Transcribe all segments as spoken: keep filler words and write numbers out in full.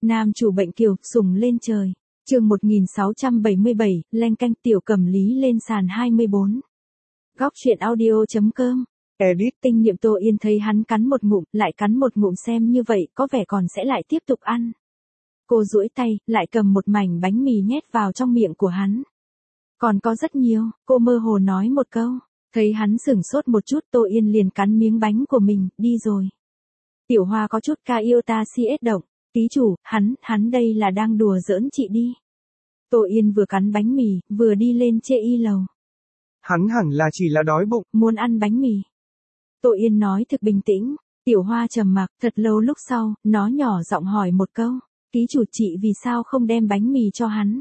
Nam chủ bệnh kiều, sùng lên trời. Chương một nghìn sáu trăm bảy mươi bảy, leng canh tiểu cẩm lý lên sàn hai mươi bốn. Góc truyện audio chấm com. Edit. Tinh niệm Tô Yên thấy hắn cắn một ngụm, lại cắn một ngụm xem như vậy có vẻ còn sẽ lại tiếp tục ăn. Cô duỗi tay, lại cầm một mảnh bánh mì nhét vào trong miệng của hắn. Còn có rất nhiều, cô mơ hồ nói một câu. Thấy hắn sửng sốt một chút, Tô Yên liền cắn miếng bánh của mình, đi rồi. Tiểu Hoa có chút ca yêu ta si ết động. Ký chủ, hắn, hắn đây là đang đùa giỡn chị đi. Tô Yên vừa cắn bánh mì, vừa đi lên chê y lầu. Hắn hẳn là chỉ là đói bụng. Muốn ăn bánh mì. Tô Yên nói thực bình tĩnh. Tiểu Hoa trầm mặc, thật lâu lúc sau, nó nhỏ giọng hỏi một câu. Ký chủ chị vì sao không đem bánh mì cho hắn?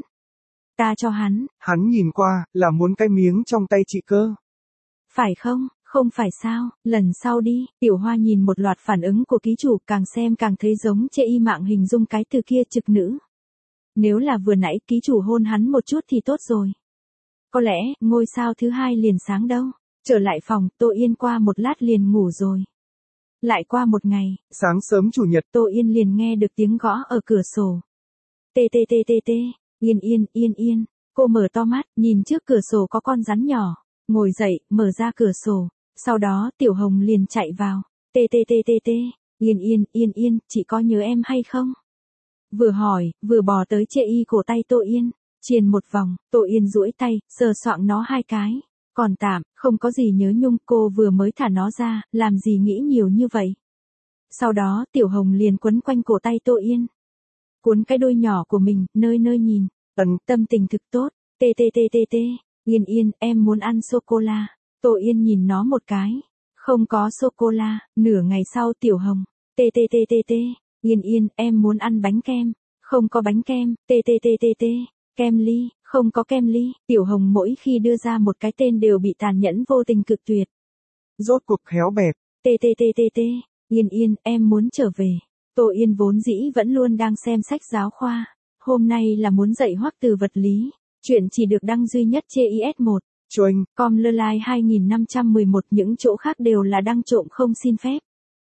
Ta cho hắn. Hắn nhìn qua, là muốn cái miếng trong tay chị cơ. Phải không? Không phải sao, lần sau đi. Tiểu Hoa nhìn một loạt phản ứng của ký chủ, càng xem càng thấy giống chê y mạng hình dung cái từ kia trực nữ. Nếu là vừa nãy ký chủ hôn hắn một chút thì tốt rồi. Có lẽ, ngôi sao thứ hai liền sáng đâu. Trở lại phòng, Tô Yên qua một lát liền ngủ rồi. Lại qua một ngày. Sáng sớm chủ nhật, Tô Yên liền nghe được tiếng gõ ở cửa sổ. Tê tê tê tê tê, yên yên, yên yên. Cô mở to mắt, nhìn trước cửa sổ có con rắn nhỏ. Ngồi dậy, mở ra cửa sổ. Sau đó, Tiểu Hồng liền chạy vào. Tê tê tê tê tê, yên yên, yên yên, chị có nhớ em hay không? Vừa hỏi, vừa bò tới chê y cổ tay Tô Yên. Triền một vòng, Tô Yên duỗi tay, sờ soạng nó hai cái. Còn tạm, không có gì nhớ nhung, cô vừa mới thả nó ra, làm gì nghĩ nhiều như vậy. Sau đó, Tiểu Hồng liền quấn quanh cổ tay Tô Yên. Cuốn cái đôi nhỏ của mình, nơi nơi nhìn. Ấn, tâm tình thực tốt. Tê tê tê tê tê, yên yên, em muốn ăn sô-cô-la. Tô Yên nhìn nó một cái. Không có sô-cô-la. Nửa ngày sau Tiểu Hồng. Tê tê tê tê tê, yên yên, em muốn ăn bánh kem. Không có bánh kem. Tê tê tê tê tê, kem ly. Không có kem ly. Tiểu Hồng mỗi khi đưa ra một cái tên đều bị tàn nhẫn vô tình cực tuyệt. Rốt cuộc khéo bẹp. Tê tê tê tê tê, yên yên, em muốn trở về. Tô Yên vốn dĩ vẫn luôn đang xem sách giáo khoa. Hôm nay là muốn dạy Hoắc Từ vật lý. Chuyện chỉ được đăng duy nhất trên i ét một. Choinh. Com lơ lai hai nghìn năm trăm mười một, những chỗ khác đều là đăng trộm không xin phép.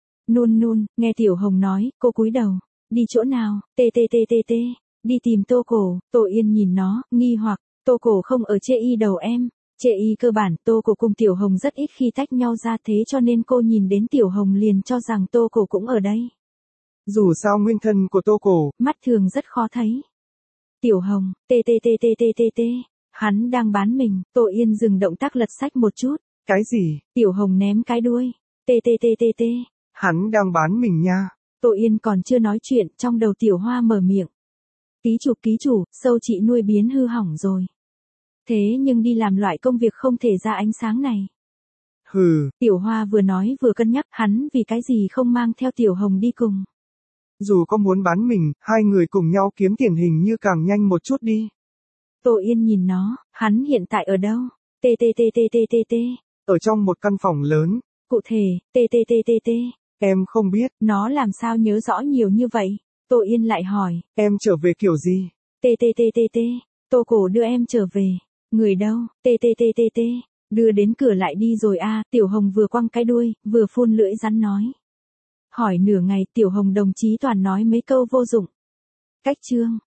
Nun nun, nghe Tiểu Hồng nói, cô cúi đầu. Đi chỗ nào? Tê tê tê tê tê, đi tìm Tô Cổ. Tô Yên nhìn nó, nghi hoặc. Tô Cổ không ở chê y đầu em. Chê y cơ bản, Tô Cổ cùng Tiểu Hồng rất ít khi tách nhau ra, thế cho nên cô nhìn đến Tiểu Hồng liền cho rằng Tô Cổ cũng ở đây. Dù sao nguyên thân của Tô Cổ, mắt thường rất khó thấy. Tiểu Hồng, tê tê tê tê tê tê tê, hắn đang bán mình. Tô Yên dừng động tác lật sách một chút. Cái gì? Tiểu Hồng ném cái đuôi. Tê tê tê tê tê, hắn đang bán mình nha. Tô Yên còn chưa nói chuyện, trong đầu Tiểu Hoa mở miệng. Ký chủ ký chủ, sâu chị nuôi biến hư hỏng rồi. Thế nhưng đi làm loại công việc không thể ra ánh sáng này. Hừ. Tiểu Hoa vừa nói vừa cân nhắc hắn vì cái gì không mang theo Tiểu Hồng đi cùng. Dù có muốn bán mình, hai người cùng nhau kiếm tiền hình như càng nhanh một chút đi. Tô Yên nhìn nó, hắn hiện tại ở đâu? Tê tê tê tê tê tê tê, ở trong một căn phòng lớn. Cụ thể, tê tê tê tê tê, em không biết. Nó làm sao nhớ rõ nhiều như vậy? Tô Yên lại hỏi. Em trở về kiểu gì? Tê tê tê tê tê, Tô Cổ đưa em trở về. Người đâu? Tê tê tê tê tê, đưa đến cửa lại đi rồi a. Tiểu Hồng vừa quăng cái đuôi, vừa phun lưỡi rắn nói. Hỏi nửa ngày Tiểu Hồng đồng chí toàn nói mấy câu vô dụng. Cách chương.